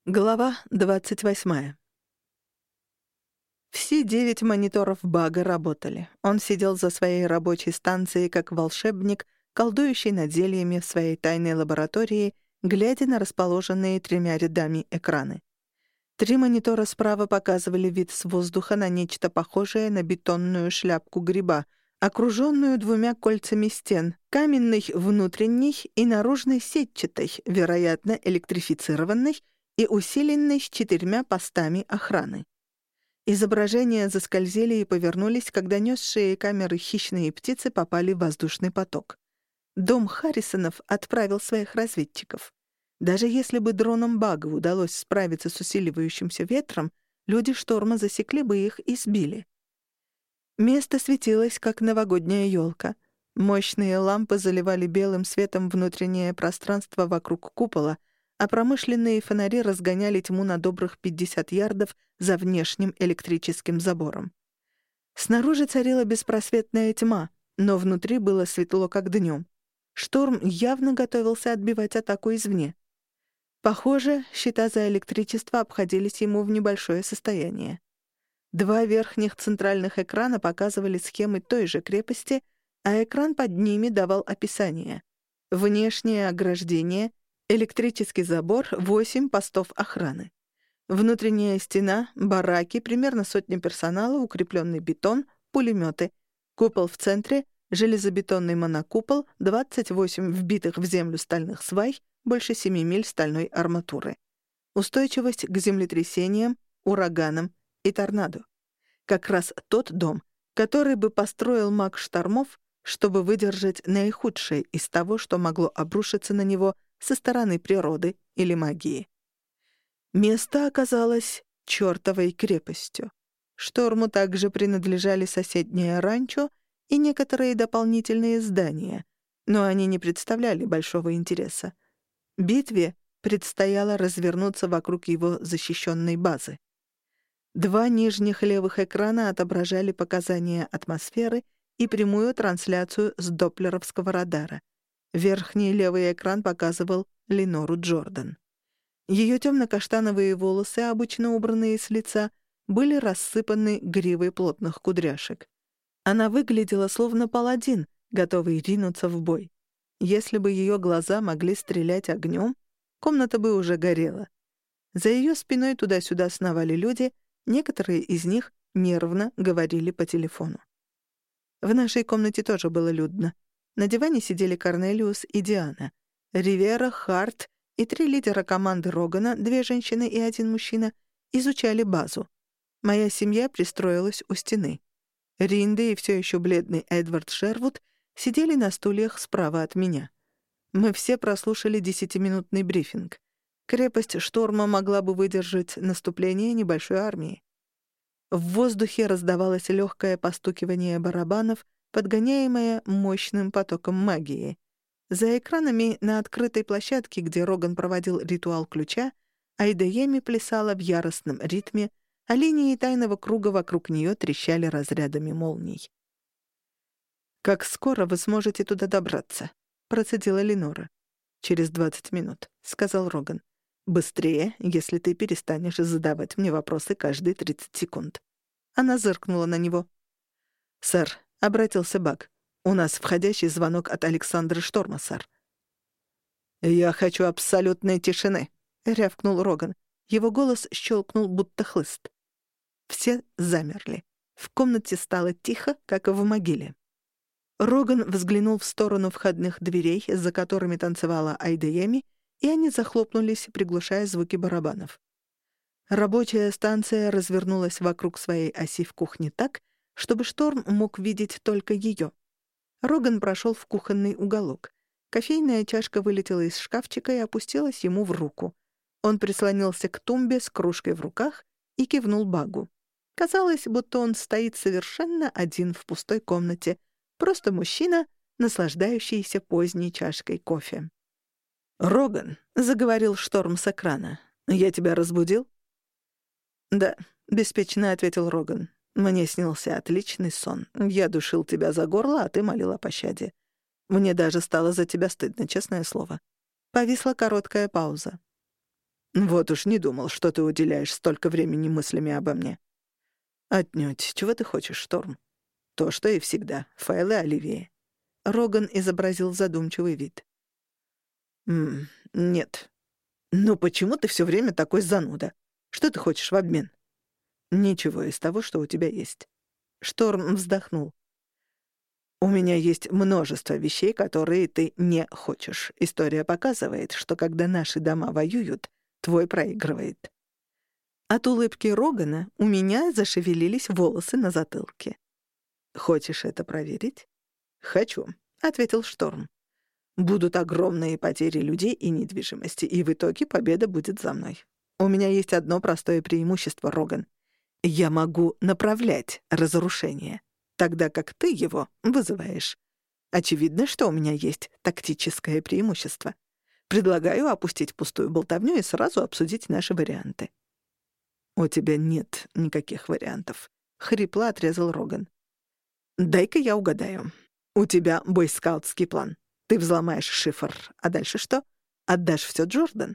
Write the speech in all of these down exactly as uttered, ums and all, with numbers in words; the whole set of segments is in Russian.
Глава двадцать восьмая. Все девять мониторов Бага работали. Он сидел за своей рабочей станцией как волшебник, колдующий над зельями в своей тайной лаборатории, глядя на расположенные тремя рядами экраны. Три монитора справа показывали вид с воздуха на нечто похожее на бетонную шляпку гриба, окруженную двумя кольцами стен, каменной внутренней и наружной сетчатой, вероятно, электрифицированной, и усиленной с четырьмя постами охраны. Изображения заскользили и повернулись, когда несшие камеры хищные птицы попали в воздушный поток. Дом Харрисонов отправил своих разведчиков. Даже если бы дронам Бага удалось справиться с усиливающимся ветром, люди шторма засекли бы их и сбили. Место светилось, как новогодняя елка. Мощные лампы заливали белым светом внутреннее пространство вокруг купола, а промышленные фонари разгоняли тьму на добрых пятьдесят ярдов за внешним электрическим забором. Снаружи царила беспросветная тьма, но внутри было светло, как днем. Шторм явно готовился отбивать атаку извне. Похоже, счета за электричество обходились ему в небольшое состояние. Два верхних центральных экрана показывали схемы той же крепости, а экран под ними давал описание. Внешнее ограждение, электрический забор, восемь постов охраны. Внутренняя стена, бараки, примерно сотня персонала, укрепленный бетон, пулеметы. Купол в центре, железобетонный монокупол, двадцать восемь вбитых в землю стальных свай, больше семи миль стальной арматуры. Устойчивость к землетрясениям, ураганам и торнадо. Как раз тот дом, который бы построил маг штормов, чтобы выдержать наихудшее из того, что могло обрушиться на него со стороны природы или магии. Место оказалось чёртовой крепостью. Шторму также принадлежали соседнее ранчо и некоторые дополнительные здания, но они не представляли большого интереса. Битве предстояло развернуться вокруг его защищенной базы. Два нижних левых экрана отображали показания атмосферы и прямую трансляцию с доплеровского радара. Верхний левый экран показывал Ленору Джордан. Ее темно-каштановые волосы, обычно убранные с лица, были рассыпаны гривой плотных кудряшек. Она выглядела словно паладин, готовый ринуться в бой. Если бы ее глаза могли стрелять огнем, комната бы уже горела. За ее спиной туда-сюда сновали люди, некоторые из них нервно говорили по телефону. В нашей комнате тоже было людно. На диване сидели Корнелиус и Диана. Ривера, Харт и три лидера команды Рогана, две женщины и один мужчина, изучали базу. Моя семья пристроилась у стены. Ринды и все еще бледный Эдвард Шервуд сидели на стульях справа от меня. Мы все прослушали десятиминутный брифинг. Крепость шторма могла бы выдержать наступление небольшой армии. В воздухе раздавалось легкое постукивание барабанов, подгоняемое мощным потоком магии. За экранами на открытой площадке, где Роган проводил ритуал ключа, Айдееми плясала в яростном ритме, а линии тайного круга вокруг нее трещали разрядами молний. «Как скоро вы сможете туда добраться?» — процедила Ленора. «Через двадцать минут», — сказал Роган. «Быстрее, если ты перестанешь задавать мне вопросы каждые тридцать секунд». Она зыркнула на него. «Сэр», — обратился Баг, — «у нас входящий звонок от Александра Шторма, сэр». «Я хочу абсолютной тишины», — рявкнул Роган. Его голос щелкнул, будто хлыст. Все замерли. В комнате стало тихо, как в могиле. Роган взглянул в сторону входных дверей, за которыми танцевала Айдееми, и они захлопнулись, приглушая звуки барабанов. Рабочая станция развернулась вокруг своей оси в кухне так, чтобы Шторм мог видеть только ее. Роган прошел в кухонный уголок. Кофейная чашка вылетела из шкафчика и опустилась ему в руку. Он прислонился к тумбе с кружкой в руках и кивнул Багу. Казалось, будто он стоит совершенно один в пустой комнате, просто мужчина, наслаждающийся поздней чашкой кофе. «Роган», — заговорил Шторм с экрана, — «я тебя разбудил?» «Да», — беспечно ответил Роган. «Мне снился отличный сон. Я душил тебя за горло, а ты молил о пощаде. Мне даже стало за тебя стыдно, честное слово». Повисла короткая пауза. Вот уж не думал, что ты уделяешь столько времени мыслями обо мне. Отнюдь. Чего ты хочешь, Шторм? То, что и всегда. Файлы Оливии. Роган изобразил задумчивый вид. «М, нет. Ну почему ты все время такой зануда? Что ты хочешь в обмен?» «Ничего из того, что у тебя есть». Шторм вздохнул. «У меня есть множество вещей, которые ты не хочешь. История показывает, что когда наши дома воюют, твой проигрывает». От улыбки Рогана у меня зашевелились волосы на затылке. «Хочешь это проверить?» «Хочу», — ответил Шторм. «Будут огромные потери людей и недвижимости, и в итоге победа будет за мной. У меня есть одно простое преимущество, Роган. Я могу направлять разрушение, тогда как ты его вызываешь. Очевидно, что у меня есть тактическое преимущество. Предлагаю опустить пустую болтовню и сразу обсудить наши варианты». «У тебя нет никаких вариантов», — хрипло отрезал Роган. «Дай-ка я угадаю. У тебя бойскаутский план. Ты взломаешь шифр, а дальше что? Отдашь всё Джордан?»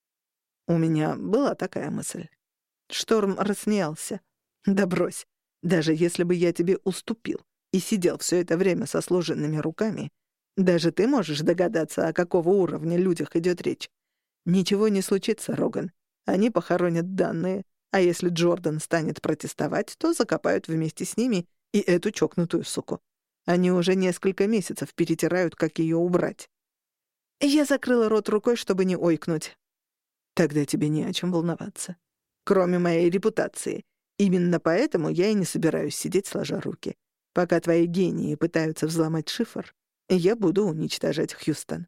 У меня была такая мысль. Шторм рассмеялся. «Да брось. Даже если бы я тебе уступил и сидел всё это время со сложенными руками, даже ты можешь догадаться, о какого уровня людях идёт речь. Ничего не случится, Роган. Они похоронят данные, а если Джордан станет протестовать, то закопают вместе с ними и эту чокнутую суку. Они уже несколько месяцев перетирают, как её убрать». Я закрыла рот рукой, чтобы не ойкнуть. «Тогда тебе не о чем волноваться. Кроме моей репутации. Именно поэтому я и не собираюсь сидеть сложа руки. Пока твои гении пытаются взломать шифр, я буду уничтожать Хьюстон.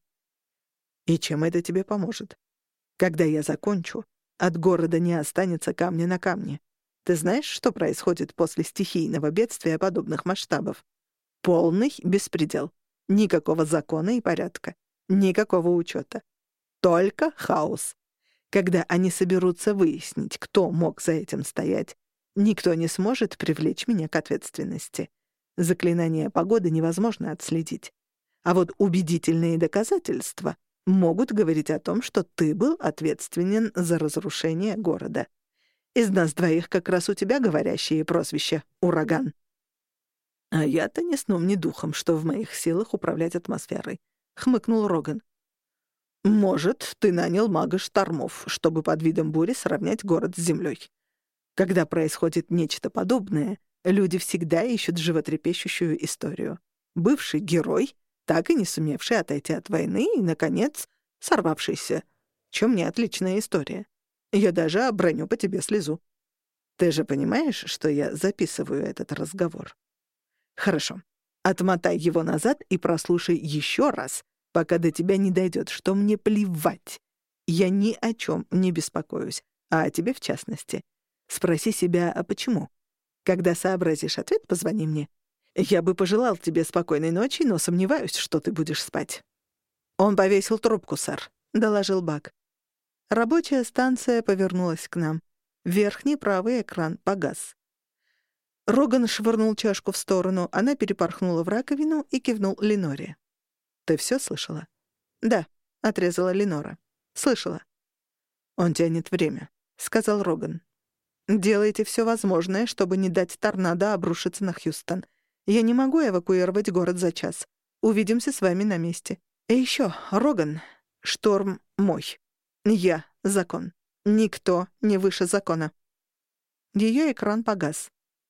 И чем это тебе поможет? Когда я закончу, от города не останется камня на камне. Ты знаешь, что происходит после стихийного бедствия подобных масштабов? Полный беспредел. Никакого закона и порядка. Никакого учета. Только хаос. Когда они соберутся выяснить, кто мог за этим стоять, никто не сможет привлечь меня к ответственности. Заклинание погоды невозможно отследить. А вот убедительные доказательства могут говорить о том, что ты был ответственен за разрушение города. Из нас двоих как раз у тебя говорящее прозвище «Ураган». «А я-то ни сном, ни духом, что в моих силах управлять атмосферой», — хмыкнул Роган. «Может, ты нанял мага штормов, чтобы под видом бури сравнять город с землей. Когда происходит нечто подобное, люди всегда ищут животрепещущую историю. Бывший герой, так и не сумевший отойти от войны и, наконец, сорвавшийся. Чем не отличная история. Я даже оброню по тебе слезу. Ты же понимаешь, что я записываю этот разговор? Хорошо. Отмотай его назад и прослушай еще раз, пока до тебя не дойдет, что мне плевать. Я ни о чем не беспокоюсь, а о тебе в частности. Спроси себя, а почему? Когда сообразишь ответ, позвони мне. Я бы пожелал тебе спокойной ночи, но сомневаюсь, что ты будешь спать». «Он повесил трубку, сэр», — доложил Бак. Рабочая станция повернулась к нам. Верхний правый экран погас. Роган швырнул чашку в сторону, она перепорхнула в раковину и кивнул Леноре. «Ты всё слышала?» «Да», — отрезала Ленора. «Слышала». «Он тянет время», — сказал Роган. «Делайте всё возможное, чтобы не дать торнадо обрушиться на Хьюстон. Я не могу эвакуировать город за час. Увидимся с вами на месте. И ещё, Роган, шторм мой. Я — закон. Никто не выше закона». Её экран погас.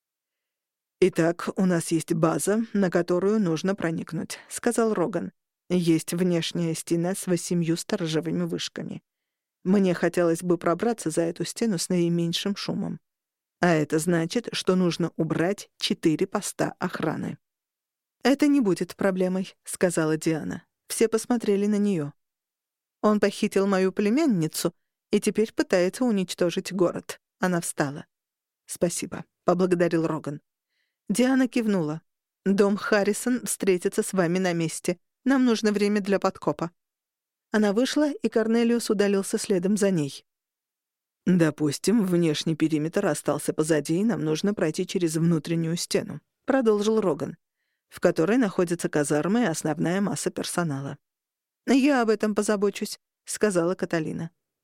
«Итак, у нас есть база, на которую нужно проникнуть», — сказал Роган. «Есть внешняя стена с восемью сторожевыми вышками. Мне хотелось бы пробраться за эту стену с наименьшим шумом. А это значит, что нужно убрать четыре поста охраны». «Это не будет проблемой», — сказала Диана. Все посмотрели на неё. «Он похитил мою племянницу и теперь пытается уничтожить город». Она встала. «Спасибо», — поблагодарил Роган. Диана кивнула. «Дом Харрисон встретится с вами на месте. Нам нужно время для подкопа». Она вышла, и Корнелиус удалился следом за ней. «Допустим, внешний периметр остался позади, и нам нужно пройти через внутреннюю стену», — продолжил Роган, «в которой находятся казармы и основная масса персонала». «Я об этом позабочусь», — сказала Каталина.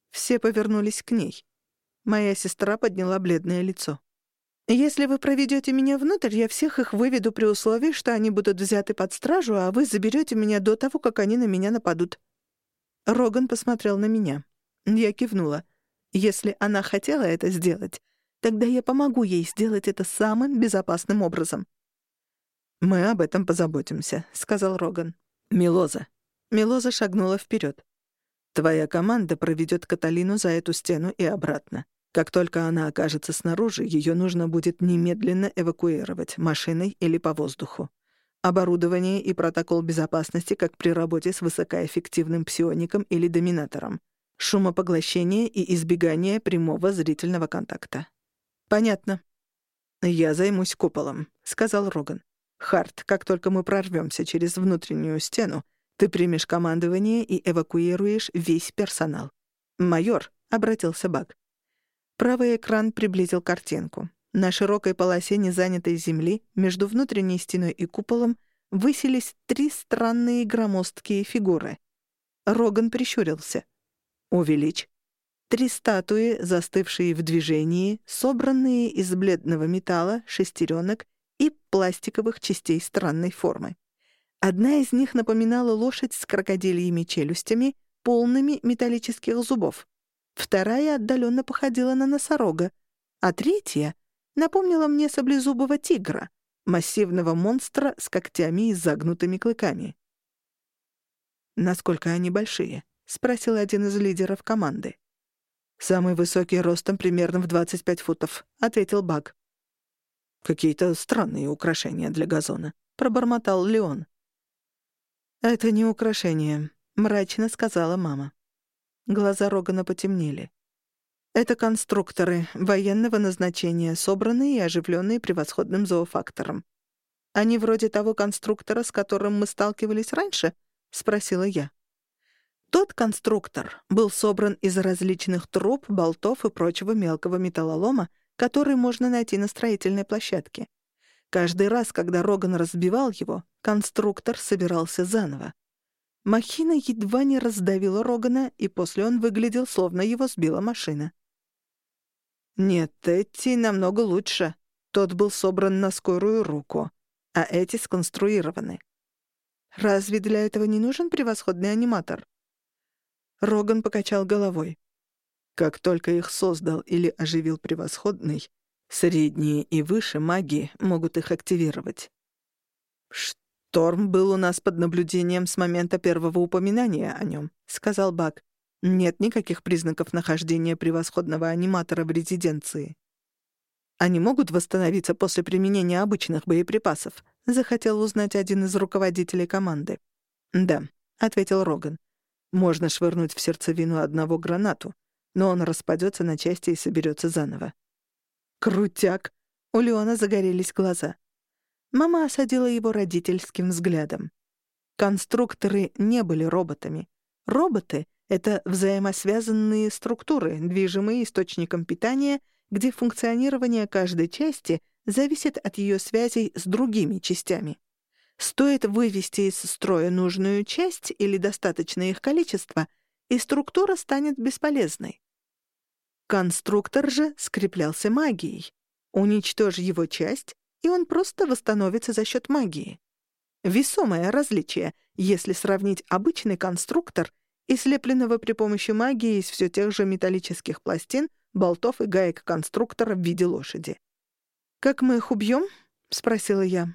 Все повернулись к ней. Моя сестра подняла бледное лицо. «Если вы проведете меня внутрь, я всех их выведу при условии, что они будут взяты под стражу, а вы заберете меня до того, как они на меня нападут». Роган посмотрел на меня. Я кивнула. Если она хотела это сделать, тогда я помогу ей сделать это самым безопасным образом. «Мы об этом позаботимся», — сказал Роган. «Милоза». Милоза шагнула вперед. «Твоя команда проведет Каталину за эту стену и обратно. Как только она окажется снаружи, ее нужно будет немедленно эвакуировать машиной или по воздуху. Оборудование и протокол безопасности, как при работе с высокоэффективным псиоником или доминатором. Шумопоглощение и избегание прямого зрительного контакта». «Понятно». «Я займусь куполом», — сказал Роган. «Харт, как только мы прорвемся через внутреннюю стену, ты примешь командование и эвакуируешь весь персонал». «Майор», — обратился Баг. Правый экран приблизил картинку. На широкой полосе незанятой земли между внутренней стеной и куполом высились три странные громоздкие фигуры. Роган прищурился. «Увеличь». Три статуи, застывшие в движении, собранные из бледного металла, шестеренок и пластиковых частей странной формы. Одна из них напоминала лошадь с крокодильями челюстями, полными металлических зубов. Вторая отдаленно походила на носорога, а третья напомнила мне саблезубого тигра, массивного монстра с когтями и загнутыми клыками. «Насколько они большие?» — спросил один из лидеров команды. «Самый высокий ростом примерно в двадцать пять футов», — ответил Баг. «Какие-то странные украшения для газона», — пробормотал Леон. «Это не украшение», — мрачно сказала мама. Глаза Рогана потемнели. «Это конструкторы военного назначения, собранные и оживленные превосходным зоофактором. Они вроде того конструктора, с которым мы сталкивались раньше?» — спросила я. Тот конструктор был собран из различных труб, болтов и прочего мелкого металлолома, который можно найти на строительной площадке. Каждый раз, когда Роган разбивал его, конструктор собирался заново. Махина едва не раздавила Рогана, и после он выглядел, словно его сбила машина. «Нет, эти намного лучше. Тот был собран на скорую руку, а эти сконструированы». «Разве для этого не нужен превосходный аниматор?» Роган покачал головой. «Как только их создал или оживил превосходный, средние и выше маги могут их активировать». «Шторм был у нас под наблюдением с момента первого упоминания о нем», — сказал Баг. «Нет никаких признаков нахождения превосходного аниматора в резиденции». «Они могут восстановиться после применения обычных боеприпасов?» — захотел узнать один из руководителей команды. «Да», — ответил Роган. «Можно швырнуть в сердцевину одного гранату, но он распадется на части и соберется заново». «Крутяк!» — у Леона загорелись глаза. Мама осадила его родительским взглядом. Конструкторы не были роботами. Роботы — это взаимосвязанные структуры, движимые источником питания, где функционирование каждой части зависит от ее связей с другими частями. Стоит вывести из строя нужную часть или достаточное их количество, и структура станет бесполезной. Конструктор же скреплялся магией. Уничтожь его часть, и он просто восстановится за счет магии. Весомое различие, если сравнить обычный конструктор и слепленного при помощи магии из все тех же металлических пластин, болтов и гаек конструктора в виде лошади. «Как мы их убьем?» — спросила я.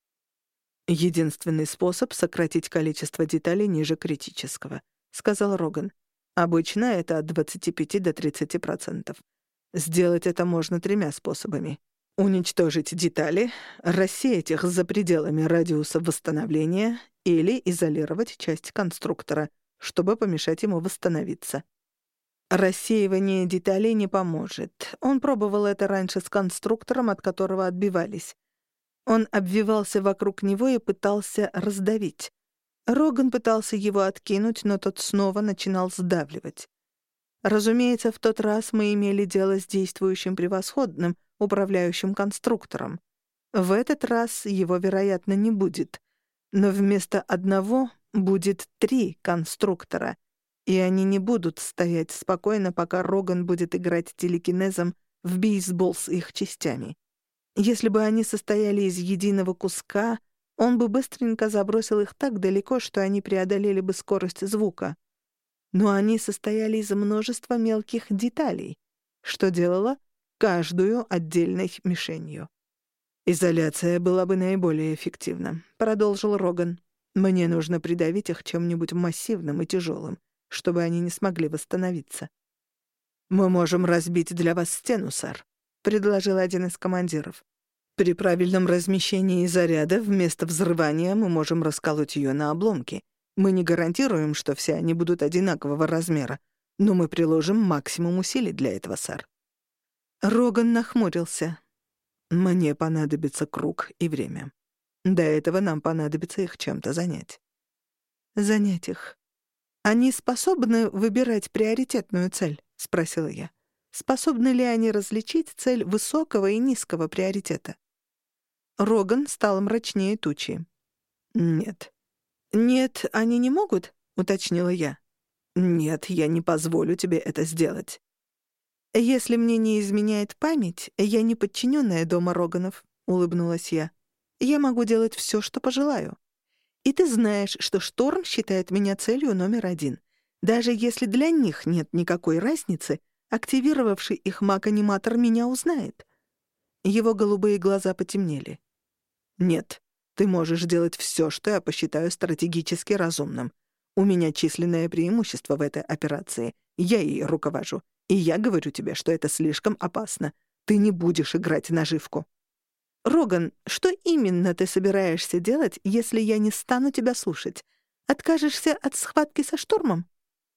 «Единственный способ — сократить количество деталей ниже критического», — сказал Роган. «Обычно это от двадцати пяти до тридцати процентов. Сделать это можно тремя способами. Уничтожить детали, рассеять их за пределами радиуса восстановления или изолировать часть конструктора, чтобы помешать ему восстановиться. Рассеивание деталей не поможет. Он пробовал это раньше с конструктором, от которого отбивались. Он обвивался вокруг него и пытался раздавить. Роган пытался его откинуть, но тот снова начинал сдавливать. Разумеется, в тот раз мы имели дело с действующим превосходным, управляющим конструктором. В этот раз его, вероятно, не будет. Но вместо одного будет три конструктора. И они не будут стоять спокойно, пока Роган будет играть телекинезом в бейсбол с их частями. Если бы они состояли из единого куска, он бы быстренько забросил их так далеко, что они преодолели бы скорость звука. Но они состояли из множества мелких деталей, что делало каждую отдельной мишенью. «Изоляция была бы наиболее эффективна», — продолжил Роган. «Мне нужно придавить их чем-нибудь массивным и тяжелым, чтобы они не смогли восстановиться». «Мы можем разбить для вас стену, сэр», — предложил один из командиров. «При правильном размещении заряда вместо взрывания мы можем расколоть ее на обломки. Мы не гарантируем, что все они будут одинакового размера, но мы приложим максимум усилий для этого, сэр». Роган нахмурился. «Мне понадобится круг и время. До этого нам понадобится их чем-то занять». «Занять их? Они способны выбирать приоритетную цель?» — спросила я. «Способны ли они различить цель высокого и низкого приоритета?» Роган стал мрачнее тучи. «Нет». «Нет, они не могут?» — уточнила я. «Нет, я не позволю тебе это сделать». «Если мне не изменяет память, я не подчиненная дома Роганов», — улыбнулась я. «Я могу делать все, что пожелаю. И ты знаешь, что Шторм считает меня целью номер один. Даже если для них нет никакой разницы, активировавший их маг-аниматор меня узнает». Его голубые глаза потемнели. «Нет, ты можешь делать все, что я посчитаю стратегически разумным. У меня численное преимущество в этой операции. Я ей руковожу. И я говорю тебе, что это слишком опасно. Ты не будешь играть наживку». «Роган, что именно ты собираешься делать, если я не стану тебя слушать? Откажешься от схватки со Штормом?»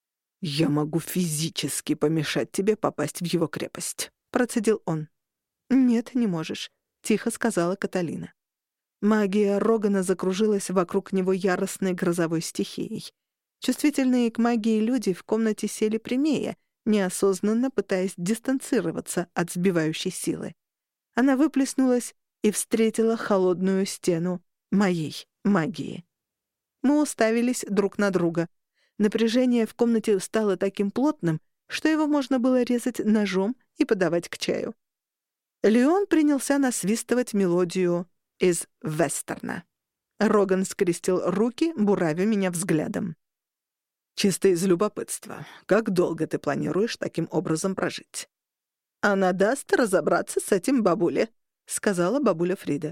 «Я могу физически помешать тебе попасть в его крепость», — процедил он. «Нет, не можешь», — тихо сказала Каталина. Магия Рогана закружилась вокруг него яростной грозовой стихией. Чувствительные к магии люди в комнате сели прямее, неосознанно пытаясь дистанцироваться от сбивающей силы. Она выплеснулась и встретила холодную стену моей магии. Мы уставились друг на друга. Напряжение в комнате стало таким плотным, что его можно было резать ножом и подавать к чаю. Леон принялся насвистывать мелодию из вестерна. Роган скрестил руки, буравя меня взглядом. «Чисто из любопытства. Как долго ты планируешь таким образом прожить?» «Она даст разобраться с этим бабуле», — сказала бабуля Фрида.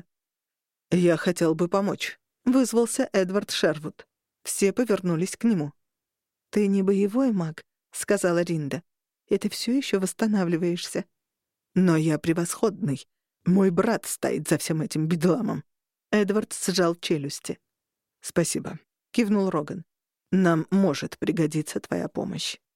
«Я хотел бы помочь», — вызвался Эдвард Шервуд. Все повернулись к нему. «Ты не боевой маг», — сказала Ринда. «И ты все еще восстанавливаешься». «Но я превосходный. Мой брат стоит за всем этим бедламом». Эдвард сжал челюсти. «Спасибо», — кивнул Роган. «Нам может пригодиться твоя помощь».